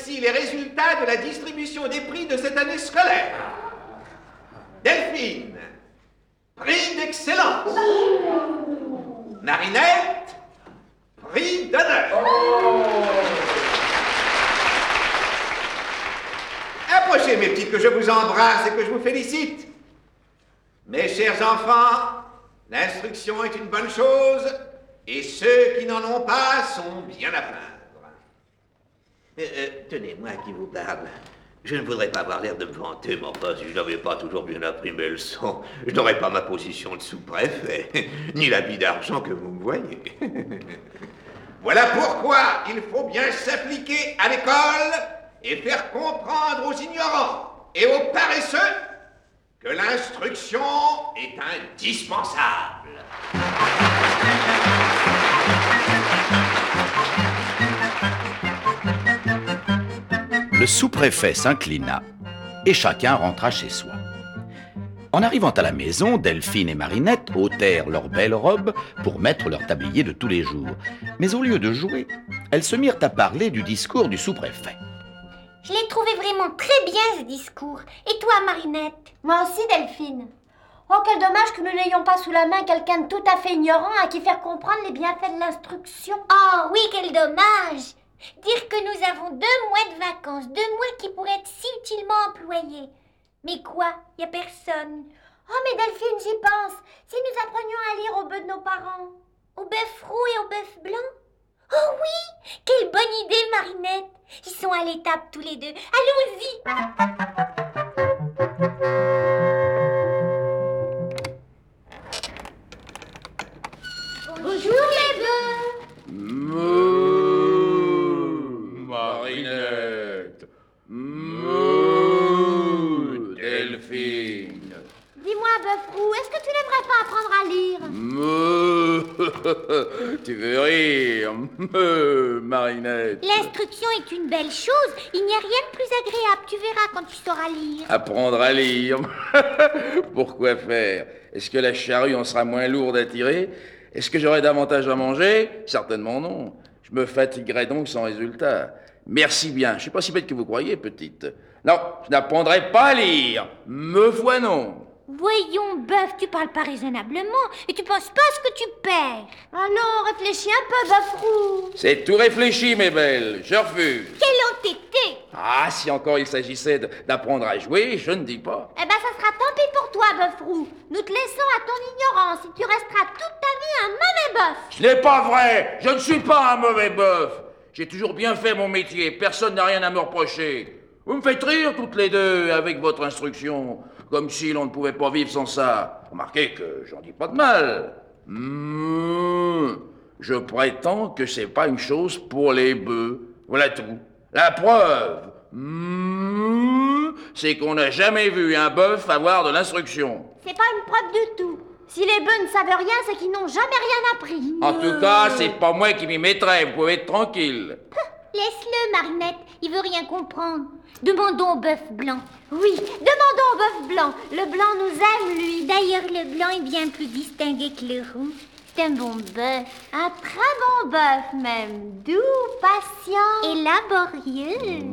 voici les résultats de la distribution des prix de cette année scolaire. Delphine, prix d'excellence. Marinette, prix d'honneur. Approchez, mes petites, que je vous embrasse et que je vous félicite. Mes chers enfants, l'instruction est une bonne chose, et ceux qui n'en ont pas sont bien à plaindre. Tenez, moi qui vous parle, je ne voudrais pas avoir l'air de me vanter, mais enfin, si je n'avais pas toujours bien appris mes leçons, je n'aurais pas ma position de sous-préfet, ni l'habit d'argent que vous me voyez. Voilà pourquoi il faut bien s'appliquer à l'école et faire comprendre aux ignorants et aux paresseux que l'instruction est indispensable. Le sous-préfet s'inclina et chacun rentra chez soi. En arrivant à la maison, Delphine et Marinette ôtèrent leurs belles robes pour mettre leur tablier de tous les jours. Mais au lieu de jouer, elles se mirent à parler du discours du sous-préfet. Je l'ai trouvé vraiment très bien, ce discours. Et toi, Marinette? Moi aussi, Delphine. Oh, quel dommage que nous n'ayons pas sous la main quelqu'un de tout à fait ignorant à qui faire comprendre les bienfaits de l'instruction. Oh oui, quel dommage! Dire que nous avons 2 mois de vacances, 2 mois qui pourraient être si utilement employés. Mais quoi? Y a personne. Oh, mais Delphine, j'y pense. Si nous apprenions à lire au bœuf de nos parents. Au bœuf roux et au bœuf blanc? Oh oui! Quelle bonne idée, Marinette! Ils sont à l'étape tous les deux. Allons-y! Bonjour les bœufs! Marinette. Delphine. Dis-moi, bœuf roux, est-ce que tu n'aimerais pas apprendre à lire? Tu veux rire, Marinette. L'instruction est une belle chose. Il n'y a rien de plus agréable. Tu verras quand tu sauras lire. Apprendre à lire. Pourquoi faire? Est-ce que la charrue en sera moins lourde à tirer? Est-ce que j'aurai davantage à manger? Certainement non. Je me fatiguerai donc sans résultat. Merci bien. Je ne suis pas si bête que vous croyez, petite. Non, je n'apprendrai pas à lire. Me foi non. Voyons, bœuf, tu parles pas raisonnablement et tu penses pas à ce que tu perds. Allons, réfléchis un peu, bœuf roux. C'est tout réfléchi, mes belles. Je refuse. Quelle entêté! Ah, si encore il s'agissait d'apprendre à jouer, je ne dis pas. Eh ben, ça sera tant pis pour toi, bœuf roux. Nous te laissons à ton ignorance et tu resteras toute ta vie un mauvais bœuf. Ce n'est pas vrai. Je ne suis pas un mauvais bœuf. J'ai toujours bien fait mon métier. Personne n'a rien à me reprocher. Vous me faites rire toutes les deux avec votre instruction, comme si l'on ne pouvait pas vivre sans ça. Remarquez que j'en dis pas de mal. Je prétends que c'est pas une chose pour les bœufs. Voilà tout. La preuve, c'est qu'on n'a jamais vu un bœuf avoir de l'instruction. C'est pas une preuve du tout. Si les bœufs ne savent rien, c'est qu'ils n'ont jamais rien appris. En tout cas, c'est pas moi qui m'y mettrai. Vous pouvez être tranquille. Laisse-le, Marinette. Il veut rien comprendre. Demandons au bœuf blanc. Oui, demandons au bœuf blanc. Le blanc nous aime, lui. D'ailleurs, le blanc est bien plus distingué que le roux. C'est un bon bœuf. Un très bon bœuf, même. Doux, patient. Et laborieux.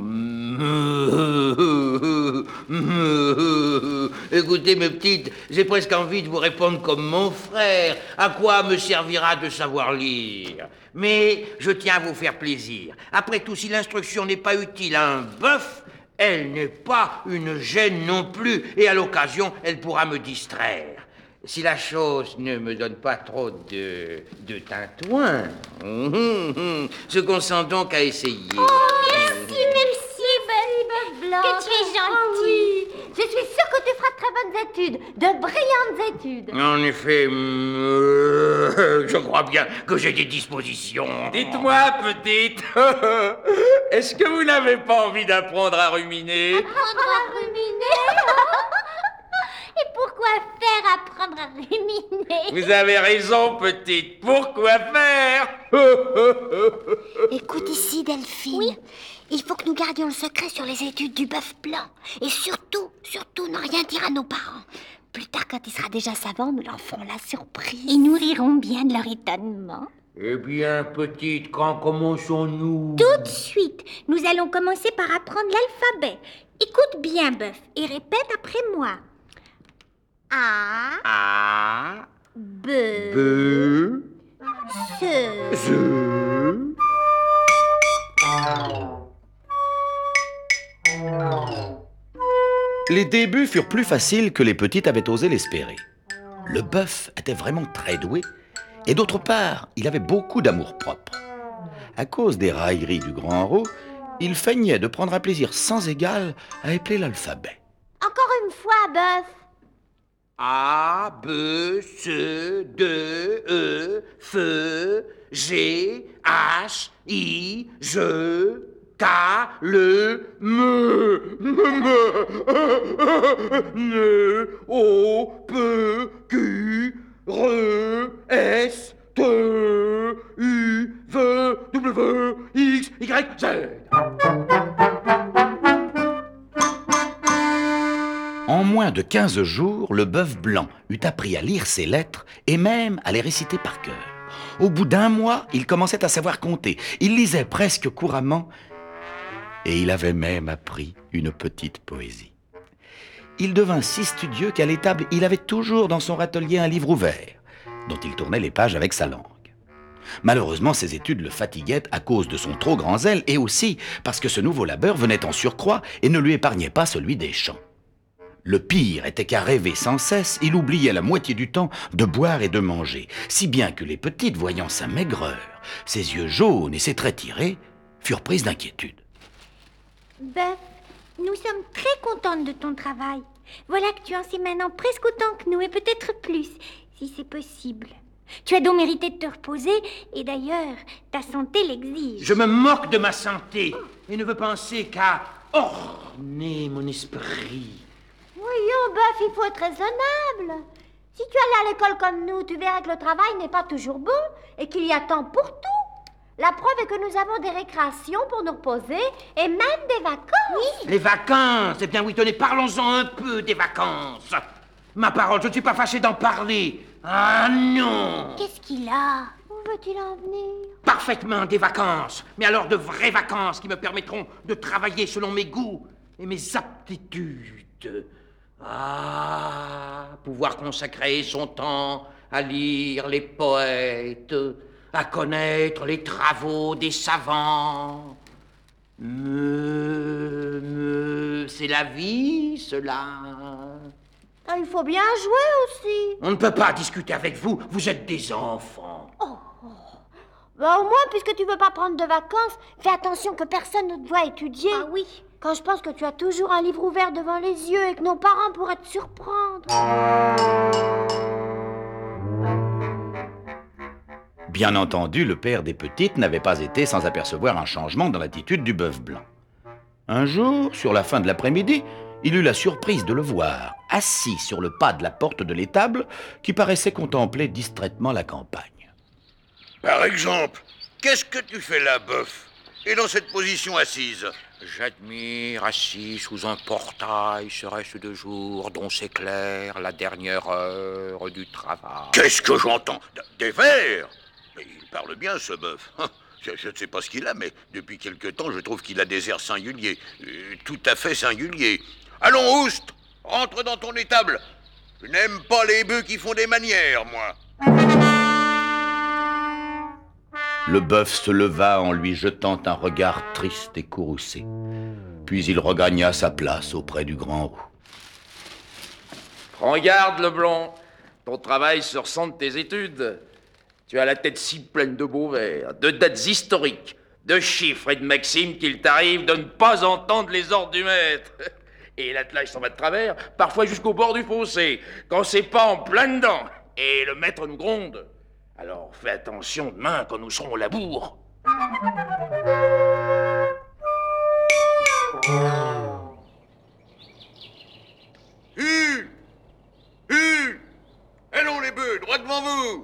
Écoutez, mes petites, j'ai presque envie de vous répondre comme mon frère. À quoi me servira de savoir lire? Mais je tiens à vous faire plaisir. Après tout, si l'instruction n'est pas utile à un bœuf, elle n'est pas une gêne non plus. Et à l'occasion, elle pourra me distraire. Si la chose ne me donne pas trop de tintouin, je consens donc à essayer. Oh, merci, bœuf blanc. Que tu es gentil. Oh, oui. Je suis sûre que tu feras de très bonnes études, de brillantes études. En effet, je crois bien que j'ai des dispositions. Dites-moi, petite, est-ce que vous n'avez pas envie d'apprendre à ruminer? Apprendre à ruminer. Et pourquoi faire apprendre à ruminer? Vous avez raison, petite. Pourquoi faire? Écoute ici, Delphine. Oui? Il faut que nous gardions le secret sur les études du bœuf blanc. Et surtout, ne rien dire à nos parents. Plus tard, quand il sera déjà savant, nous leur ferons la surprise. Et nous rirons bien de leur étonnement. Eh bien, petite, quand commençons-nous? Tout de suite, nous allons commencer par apprendre l'alphabet. Écoute bien, Bœuf, et répète après moi. A, A, B, B, C, Z. Les débuts furent plus faciles que les petites avaient osé l'espérer. Le bœuf était vraiment très doué, et d'autre part, il avait beaucoup d'amour-propre. À cause des railleries du grand roux, il feignait de prendre un plaisir sans égal à épeler l'alphabet. Encore une fois, Bœuf. A, B, C, D, E, F, G, H, I, J, K, L, M, N, O, P, Q, R, S, T, U, V, W, X, Y, Z. En moins de 15 jours, le bœuf blanc eut appris à lire ses lettres et même à les réciter par cœur. Au bout d'un mois, il commençait à savoir compter. Il lisait presque couramment et il avait même appris une petite poésie. Il devint si studieux qu'à l'étable, il avait toujours dans son râtelier un livre ouvert, dont il tournait les pages avec sa langue. Malheureusement, ses études le fatiguaient à cause de son trop grand zèle et aussi parce que ce nouveau labeur venait en surcroît et ne lui épargnait pas celui des champs. Le pire était qu'à rêver sans cesse, il oubliait la moitié du temps de boire et de manger, si bien que les petites, voyant sa maigreur, ses yeux jaunes et ses traits tirés, furent prises d'inquiétude. Bœuf, nous sommes très contentes de ton travail. Voilà que tu en sais maintenant presque autant que nous et peut-être plus, si c'est possible. Tu as donc mérité de te reposer et d'ailleurs, ta santé l'exige. Je me moque de ma santé et ne veux penser qu'à orner mon esprit. Voyons, Bœuf, il faut être raisonnable. Si tu allais à l'école comme nous, tu verrais que le travail n'est pas toujours bon et qu'il y a temps pour tout. La preuve est que nous avons des récréations pour nous reposer et même des vacances. Les vacances. Eh bien oui, tenez, parlons-en un peu des vacances. Ma parole, je ne suis pas fâché d'en parler. Ah non. Qu'est-ce qu'il a? Où veut-il en venir? Parfaitement des vacances, mais alors de vraies vacances qui me permettront de travailler selon mes goûts et mes aptitudes. Ah, pouvoir consacrer son temps à lire les poètes, à connaître les travaux des savants. C'est la vie, cela. Ah, il faut bien jouer aussi. On ne peut pas discuter avec vous, vous êtes des enfants. Bah, au moins, puisque tu veux pas prendre de vacances, fais attention que personne ne te voit étudier. Ah oui. Quand je pense que tu as toujours un livre ouvert devant les yeux et que nos parents pourraient te surprendre. Bien entendu, le père des petites n'avait pas été sans apercevoir un changement dans l'attitude du bœuf blanc. Un jour, sur la fin de l'après-midi, il eut la surprise de le voir, assis sur le pas de la porte de l'étable, qui paraissait contempler distraitement la campagne. Par exemple, qu'est-ce que tu fais là, bœuf? Et dans cette position assise? J'admire, assis sous un portail, ce reste de jour dont s'éclaire la dernière heure du travail. Qu'est-ce que j'entends? Des vers? Mais il parle bien, ce bœuf. Je ne sais pas ce qu'il a, mais depuis quelque temps, je trouve qu'il a des airs singuliers. Tout à fait singuliers. Allons, Oust, rentre dans ton étable. Je n'aime pas les bœufs qui font des manières, moi. Le bœuf se leva en lui jetant un regard triste et courroucé. Puis il regagna sa place auprès du grand roux. Prends garde, Leblanc. Ton travail se ressent de tes études. Tu as la tête si pleine de beaux vers, de dates historiques, de chiffres et de maximes qu'il t'arrive de ne pas entendre les ordres du maître. Et l'attelage s'en va de travers, parfois jusqu'au bord du fossé, quand c'est pas en plein dedans. Et le maître nous gronde. Alors fais attention demain quand nous serons au labour. Allons, les bœufs, droit devant vous.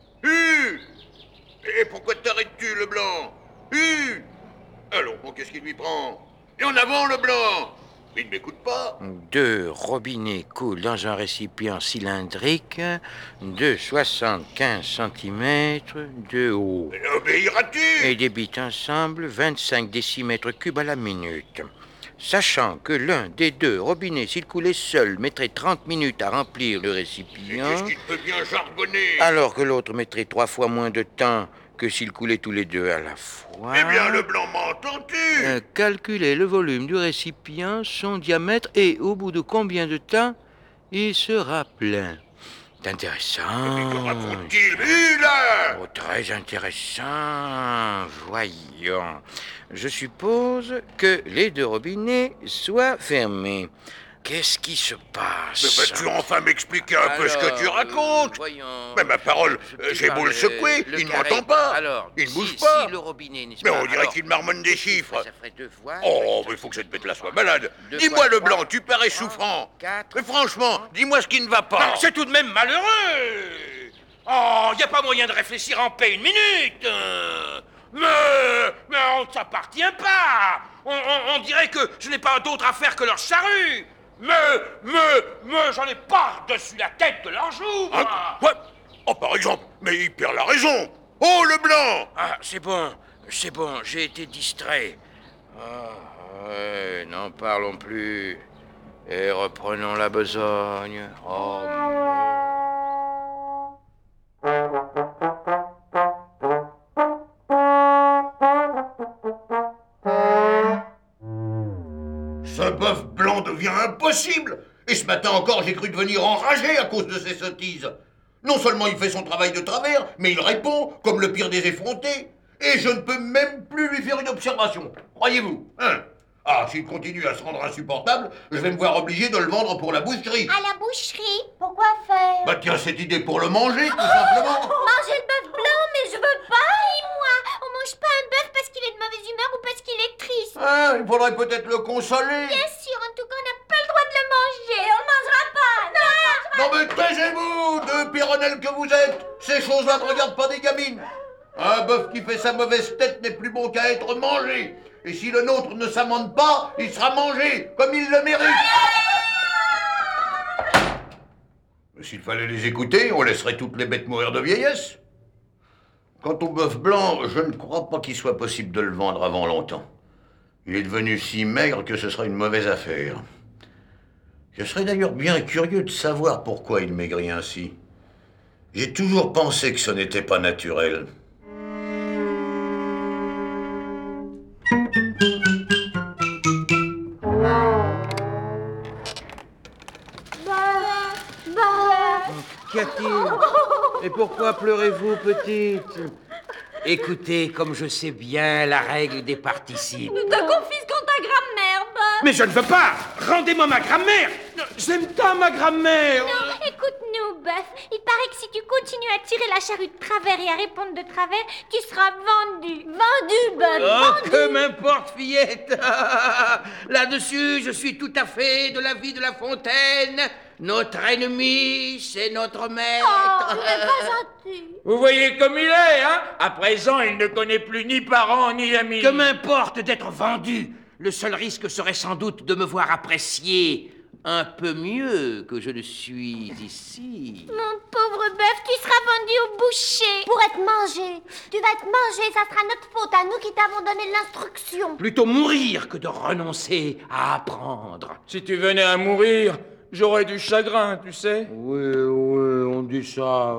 Et pourquoi t'arrêtes-tu, Leblanc? Allons, bon, qu'est-ce qui lui prend? Et en avant, Leblanc. Il ne m'écoute pas. 2 robinets coulent dans un récipient cylindrique de 75 cm de haut Mais obéiras-tu? et débitent ensemble 25 décimètres cubes à la minute. Sachant que l'un des 2 robinets, s'il coulait seul, mettrait 30 minutes à remplir le Et récipient, qu'est-ce qu'il peut bien jargonner? alors que l'autre mettrait 3 fois moins de temps que s'ils coulaient tous les 2 à la fois. Eh bien, Leblanc, m'entends-tu? Calculer le volume du récipient, son diamètre et au bout de combien de temps il sera plein. C'est intéressant. Que raconte-t-il, lui, là? Oh, très intéressant. Voyons. Je suppose que les 2 robinets soient fermés. Qu'est-ce qui se passe? Mais vas-tu enfin m'expliquer un peu ce que tu racontes? Voyons. Mais ma parole, j'ai beau le secouer, il ne m'entend pas. Alors, Il ne bouge si pas. le robinet, n'est-ce Mais pas, on dirait alors, qu'il marmonne des chiffres. Ça ferait 2 fois. Oh, mais il faut que cette bête-là soit malade. 2 Dis-moi, fois Leblanc, 3, tu parais 3, souffrant. 4. Mais franchement, dis-moi ce qui ne va pas. C'est tout de même malheureux. Oh, y a pas moyen de réfléchir en paix une minute. Mais on ne s'appartient pas. On dirait que je n'ai pas d'autre affaire que leur charrue. Mais j'en ai par-dessus la tête de leur joue, moi. Hein? Ouais. Oh, par exemple, mais il perd la raison. Oh, Leblanc! Ah, c'est bon, j'ai été distrait. Ah, ouais, n'en parlons plus. Et reprenons la besogne. Oh. Ce bœuf blanc devient impossible. Et ce matin encore, j'ai cru devenir enragé à cause de ces sottises. Non seulement il fait son travail de travers, mais il répond comme le pire des effrontés. Et je ne peux même plus lui faire une observation. Croyez-vous, hein? Ah, s'il continue à se rendre insupportable, je vais me voir obligé de le vendre pour la boucherie. À la boucherie? Pourquoi faire? Bah tiens, cette idée pour le manger, tout simplement. Manger le bœuf blanc, mais je veux pas, et moi. On mange pas un bœuf parce qu'il est de mauvaise humeur ou parce qu'il est triste. Hein, il faudrait peut-être le consoler. Bien sûr, en tout cas, on n'a pas le droit de le manger. On le mangera pas. Non mais taisez-vous, deux pironnelles que vous êtes. Ces choses-là ne regardent pas des gamines. Un bœuf qui fait sa mauvaise tête n'est plus bon qu'à être mangé. Et si le nôtre ne s'amende pas, il sera mangé, comme il le mérite. Mais s'il fallait les écouter, on laisserait toutes les bêtes mourir de vieillesse. Quant au bœuf blanc, je ne crois pas qu'il soit possible de le vendre avant longtemps. Il est devenu si maigre que ce sera une mauvaise affaire. Je serais d'ailleurs bien curieux de savoir pourquoi il maigrit ainsi. J'ai toujours pensé que ce n'était pas naturel. Qu'y a-t-il? Et pourquoi pleurez-vous, petite? Écoutez, comme je sais bien la règle des participes. Nous te confisquons ta grammaire, Bob. Mais je ne veux pas. Rendez-moi ma grammaire. J'aime tant ma grammaire. Non, écoute-nous, Bœuf. Il paraît que si tu continues à tirer la charrue de travers et à répondre de travers, tu seras vendu. Vendu, Bob. Oh, que m'importe, fillette. Là-dessus, je suis tout à fait de l'avis de La Fontaine. Notre ennemi, c'est notre maître. Oh, il n'est pas gentil. Vous voyez comme il est, hein? À présent, il ne connaît plus ni parents ni amis. Que m'importe d'être vendu. Le seul risque serait sans doute de me voir apprécié un peu mieux que je le suis ici. Mon pauvre Bœuf, tu seras vendu au boucher. Pour être mangé. Tu vas être mangé, ça sera notre faute à nous qui t'avons donné l'instruction. Plutôt mourir que de renoncer à apprendre. Si tu venais à mourir, j'aurais du chagrin, tu sais. Oui, on dit ça.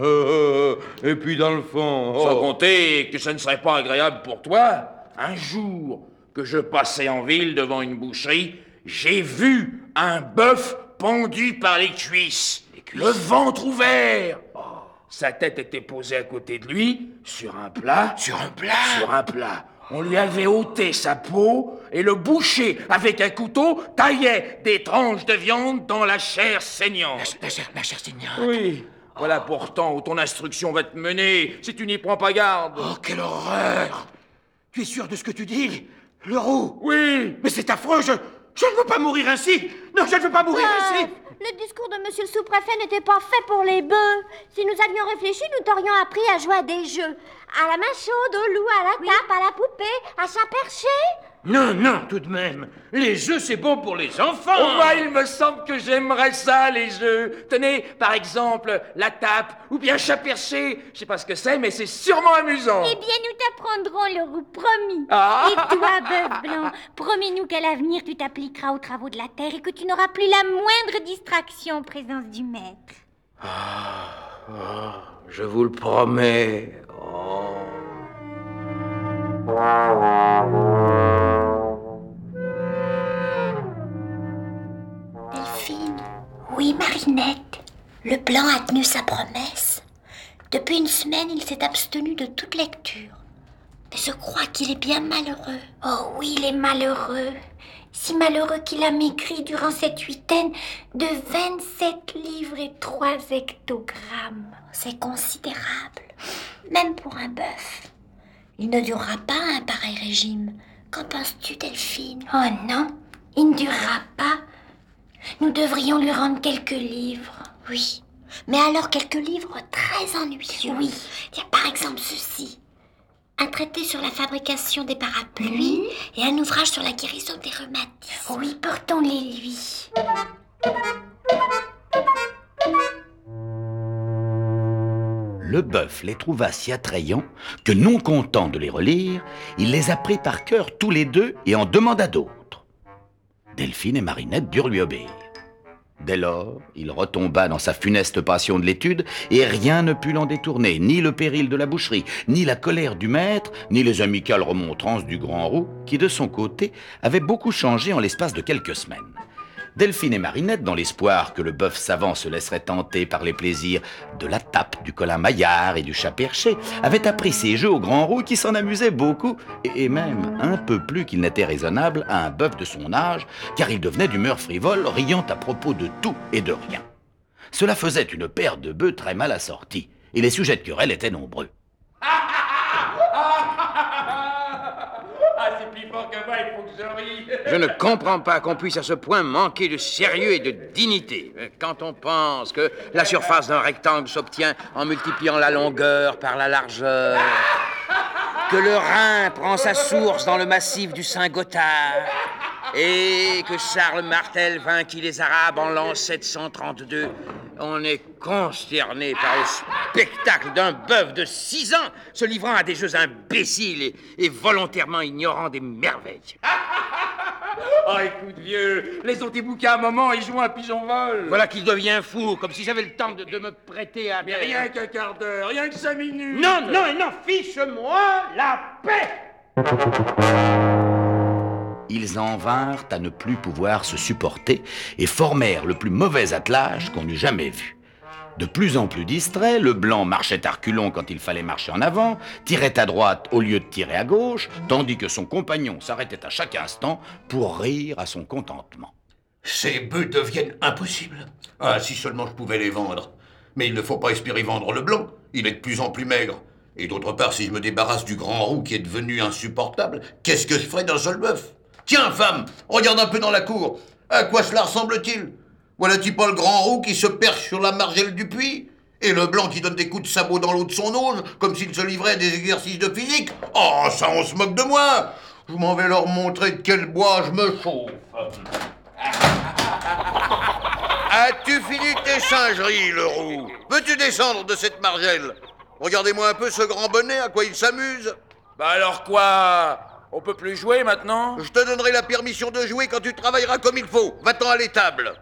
Et puis dans le fond... Sans compter que ce ne serait pas agréable pour toi. Un jour que je passais en ville devant une boucherie, j'ai vu un bœuf pendu par les cuisses. Le ventre ouvert. Sa tête était posée à côté de lui, sur un plat. Sur un plat? Sur un plat. On lui avait ôté sa peau et le boucher, avec un couteau, taillait des tranches de viande dans la chair saignante. La chair saignante. Oui, voilà pourtant où ton instruction va te mener, si tu n'y prends pas garde. Oh, quelle horreur! Tu es sûr de ce que tu dis, Leroux? Oui. Mais c'est affreux, je ne veux pas mourir ainsi! Non, je ne veux pas mourir ainsi! Le discours de monsieur le sous-préfet n'était pas fait pour les bœufs. Si nous avions réfléchi, nous t'aurions appris à jouer à des jeux. À la main chaude, au loup, à la tape, à la poupée, à chat perché. Non, non, tout de même. Les œufs, c'est bon pour les enfants. Oh, bah, il me semble que j'aimerais ça, les œufs. Tenez, par exemple, la tape, ou bien chat perché. Je sais pas ce que c'est, mais c'est sûrement amusant. Eh bien, nous t'apprendrons le roux, promis. Ah. Et toi, bœuf blanc, promets-nous qu'à l'avenir, tu t'appliqueras aux travaux de la terre et que tu n'auras plus la moindre distraction en présence du maître. Je vous le promets. Oh. Delphine. Oui, Marinette. Le blanc a tenu sa promesse. Depuis une semaine, il s'est abstenu de toute lecture. Mais je crois qu'il est bien malheureux. Oh oui, il est malheureux. Si malheureux qu'il a maigri durant cette huitaine de 27 livres et 3 hectogrammes. C'est considérable, même pour un bœuf. Il ne durera pas un pareil régime. Qu'en penses-tu, Delphine? Oh non, il ne durera pas. Nous devrions lui rendre quelques livres. Oui, mais alors quelques livres très ennuyeux. Oui. Il y a par exemple ceci. Un traité sur la fabrication des parapluies et un ouvrage sur la guérison des rhumatismes. Oui, portons-les lui. Le bœuf les trouva si attrayants que, non content de les relire, il les apprit par cœur tous les deux et en demanda d'autres. Delphine et Marinette durent lui obéir. Dès lors, il retomba dans sa funeste passion de l'étude et rien ne put l'en détourner, ni le péril de la boucherie, ni la colère du maître, ni les amicales remontrances du grand roux, qui de son côté avait beaucoup changé en l'espace de quelques semaines. Delphine et Marinette, dans l'espoir que le bœuf savant se laisserait tenter par les plaisirs de la tape, du colin maillard et du chat perché, avaient appris ces jeux au grand roux qui s'en amusait beaucoup, et même un peu plus qu'il n'était raisonnable à un bœuf de son âge, car il devenait d'humeur frivole, riant à propos de tout et de rien. Cela faisait une paire de bœufs très mal assortis, et les sujets de querelle étaient nombreux. Ah, c'est plus fort que moi, il faut que je rie. Je ne comprends pas qu'on puisse à ce point manquer de sérieux et de dignité. Quand on pense que la surface d'un rectangle s'obtient en multipliant la longueur par la largeur, que le Rhin prend sa source dans le massif du Saint-Gothard, et que Charles Martel vainquit les Arabes en l'an 732, on est consterné par le spectacle d'un bœuf de 6 ans se livrant à des jeux imbéciles et volontairement ignorant des merveilles. Oh, écoute, vieux, laissons tes bouquins à un moment et jouons à pigeon-vol. Voilà qu'il devient fou, comme si j'avais le temps de me prêter à... Mais rien qu'un quart d'heure, rien que 5 minutes. Non, non, et non, fiche-moi la paix! Ils en vinrent à ne plus pouvoir se supporter et formèrent le plus mauvais attelage qu'on eût jamais vu. De plus en plus distrait, le blanc marchait à reculons quand il fallait marcher en avant, tirait à droite au lieu de tirer à gauche, tandis que son compagnon s'arrêtait à chaque instant pour rire à son contentement. Ces bœufs deviennent impossibles. Ah, si seulement je pouvais les vendre. Mais il ne faut pas espérer vendre le blanc. Il est de plus en plus maigre. Et d'autre part, si je me débarrasse du grand roux qui est devenu insupportable, qu'est-ce que je ferais d'un seul bœuf? Tiens, femme, regarde un peu dans la cour. À quoi cela ressemble-t-il? Voilà-t-il pas le grand roux qui se perche sur la margelle du puits? Et le blanc qui donne des coups de sabot dans l'eau de son auge, comme s'il se livrait à des exercices de physique? Oh, ça, on se moque de moi! Je m'en vais leur montrer de quel bois je me chauffe. As-tu fini tes singeries, le roux? Peux-tu descendre de cette margelle? Regardez-moi un peu ce grand bonnet, à quoi il s'amuse. Bah alors quoi? On peut plus jouer maintenant? Je te donnerai la permission de jouer quand tu travailleras comme il faut. Va-t'en à l'étable.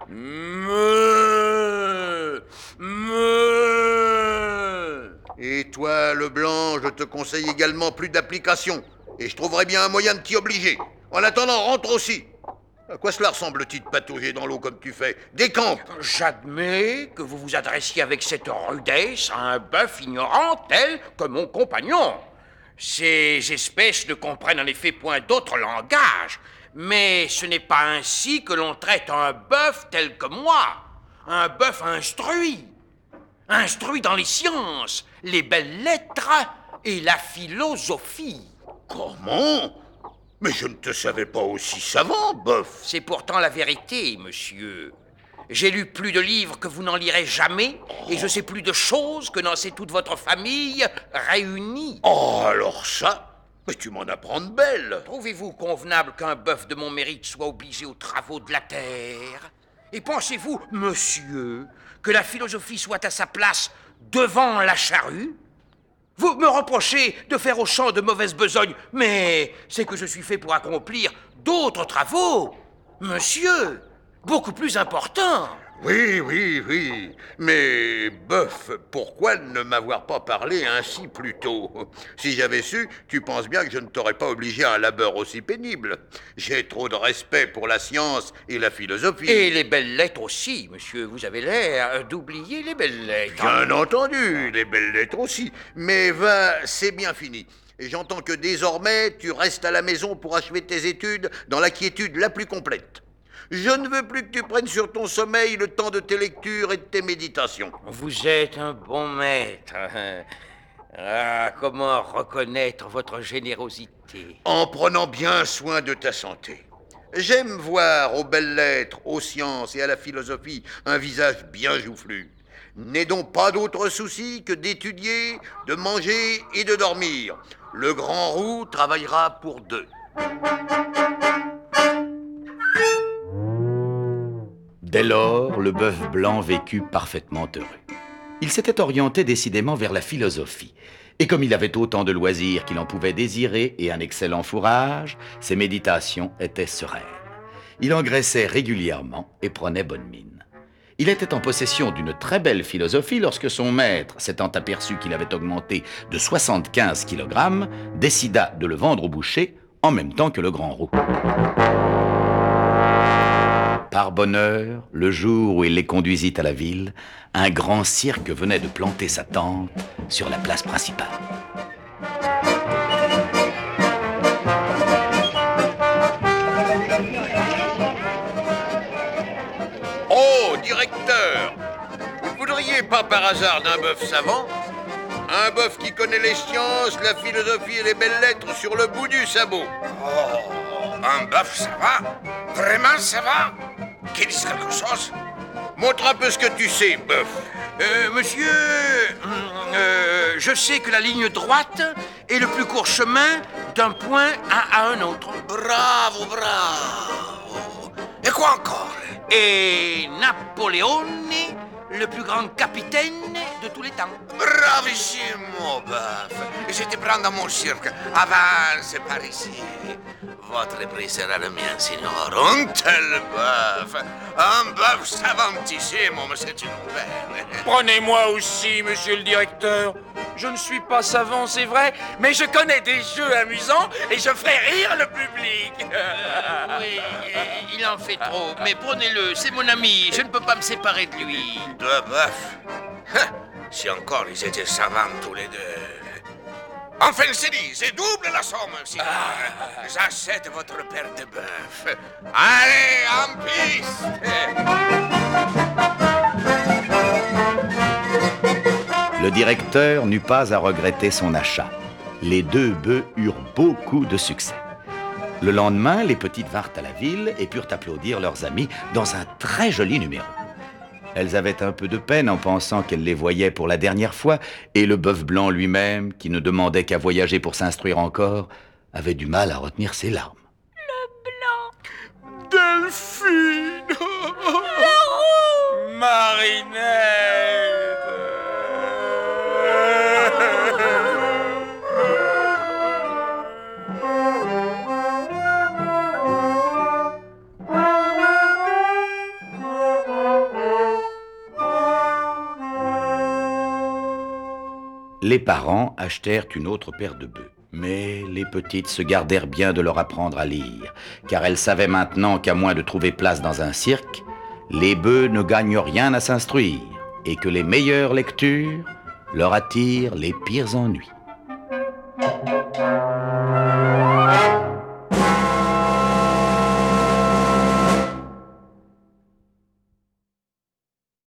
Et toi, le blanc, je te conseille également plus d'application. Et je trouverai bien un moyen de t'y obliger. En attendant, rentre aussi. À quoi cela ressemble-t-il de patauger dans l'eau comme tu fais? Décampe. J'admets que vous vous adressiez avec cette rudesse à un bœuf ignorant tel que mon compagnon. Ces espèces ne comprennent en effet point d'autre langage, mais ce n'est pas ainsi que l'on traite un bœuf tel que moi, un bœuf instruit dans les sciences, les belles lettres et la philosophie. Comment? Mais je ne te savais pas aussi savant, bœuf. C'est pourtant la vérité, monsieur. J'ai lu plus de livres que vous n'en lirez jamais, et je sais plus de choses que n'en sait toute votre famille réunie. Oh, alors ça, Mais tu m'en apprends de belles. Trouvez-vous convenable qu'un bœuf de mon mérite soit obligé aux travaux de la terre? Et pensez-vous, monsieur, que la philosophie soit à sa place devant la charrue? Vous me reprochez de faire au champ de mauvaises besognes, mais c'est que je suis fait pour accomplir d'autres travaux, monsieur, beaucoup plus importants. Oui, oui, oui. Mais, bœuf, pourquoi ne m'avoir pas parlé ainsi plus tôt? Si j'avais su, tu penses bien que je ne t'aurais pas obligé à un labeur aussi pénible. J'ai trop de respect pour la science et la philosophie. Et les belles lettres aussi, monsieur. Vous avez l'air d'oublier les belles lettres. Bien entendu, les belles lettres aussi. Mais va, c'est bien fini. Et j'entends que désormais, tu restes à la maison pour achever tes études dans la quiétude la plus complète. Je ne veux plus que tu prennes sur ton sommeil le temps de tes lectures et de tes méditations. Vous êtes un bon maître. Ah, comment reconnaître votre générosité? En prenant bien soin de ta santé. J'aime voir aux belles lettres, aux sciences et à la philosophie un visage bien joufflu. N'aie donc pas d'autre souci que d'étudier, de manger et de dormir. Le grand roux travaillera pour deux. Dès lors, le bœuf blanc vécut parfaitement heureux. Il s'était orienté décidément vers la philosophie. Et comme il avait autant de loisirs qu'il en pouvait désirer et un excellent fourrage, ses méditations étaient sereines. Il engraissait régulièrement et prenait bonne mine. Il était en possession d'une très belle philosophie lorsque son maître, s'étant aperçu qu'il avait augmenté de 75 kg, décida de le vendre au boucher en même temps que le grand roux. Par bonheur, le jour où il les conduisit à la ville, un grand cirque venait de planter sa tente sur la place principale. Oh, directeur! Vous ne voudriez pas par hasard d'un bœuf savant? Un bœuf qui connaît les sciences, la philosophie et les belles lettres sur le bout du sabot. Oh, un bœuf, ça va? Vraiment, ça va? Qu'il dise quelque chose? Montre un peu ce que tu sais, bœuf. Monsieur, je sais que la ligne droite est le plus court chemin d'un point à un autre. Bravo, bravo. Et quoi encore? Et Napoléon, le plus grand capitaine de tous les temps. Bravissimo, bœuf. Je te prends dans mon cirque. Avance par ici. Votre prix sera le mien, signor. Un tel bœuf. Un bœuf savantissimo, mais c'est une nouvelle. Prenez-moi aussi, monsieur le directeur. Je ne suis pas savant, c'est vrai, mais je connais des jeux amusants et je ferai rire le public. Oui, il en fait trop, mais prenez-le, c'est mon ami, je ne peux pas me séparer de lui. Deux bœufs. Si encore ils étaient savants tous les deux. Enfin, c'est dit, c'est double la somme, signor. J'achète votre paire de bœuf. Allez, en piste! Le directeur n'eut pas à regretter son achat. Les deux bœufs eurent beaucoup de succès. Le lendemain, les petites vinrent à la ville et purent applaudir leurs amis dans un très joli numéro. Elles avaient un peu de peine en pensant qu'elles les voyaient pour la dernière fois, et le bœuf blanc lui-même, qui ne demandait qu'à voyager pour s'instruire encore, avait du mal à retenir ses larmes. Delphine. La roue. Marinette. Les parents achetèrent une autre paire de bœufs. Mais les petites se gardèrent bien de leur apprendre à lire, car elles savaient maintenant qu'à moins de trouver place dans un cirque, les bœufs ne gagnent rien à s'instruire, et que les meilleures lectures leur attirent les pires ennuis.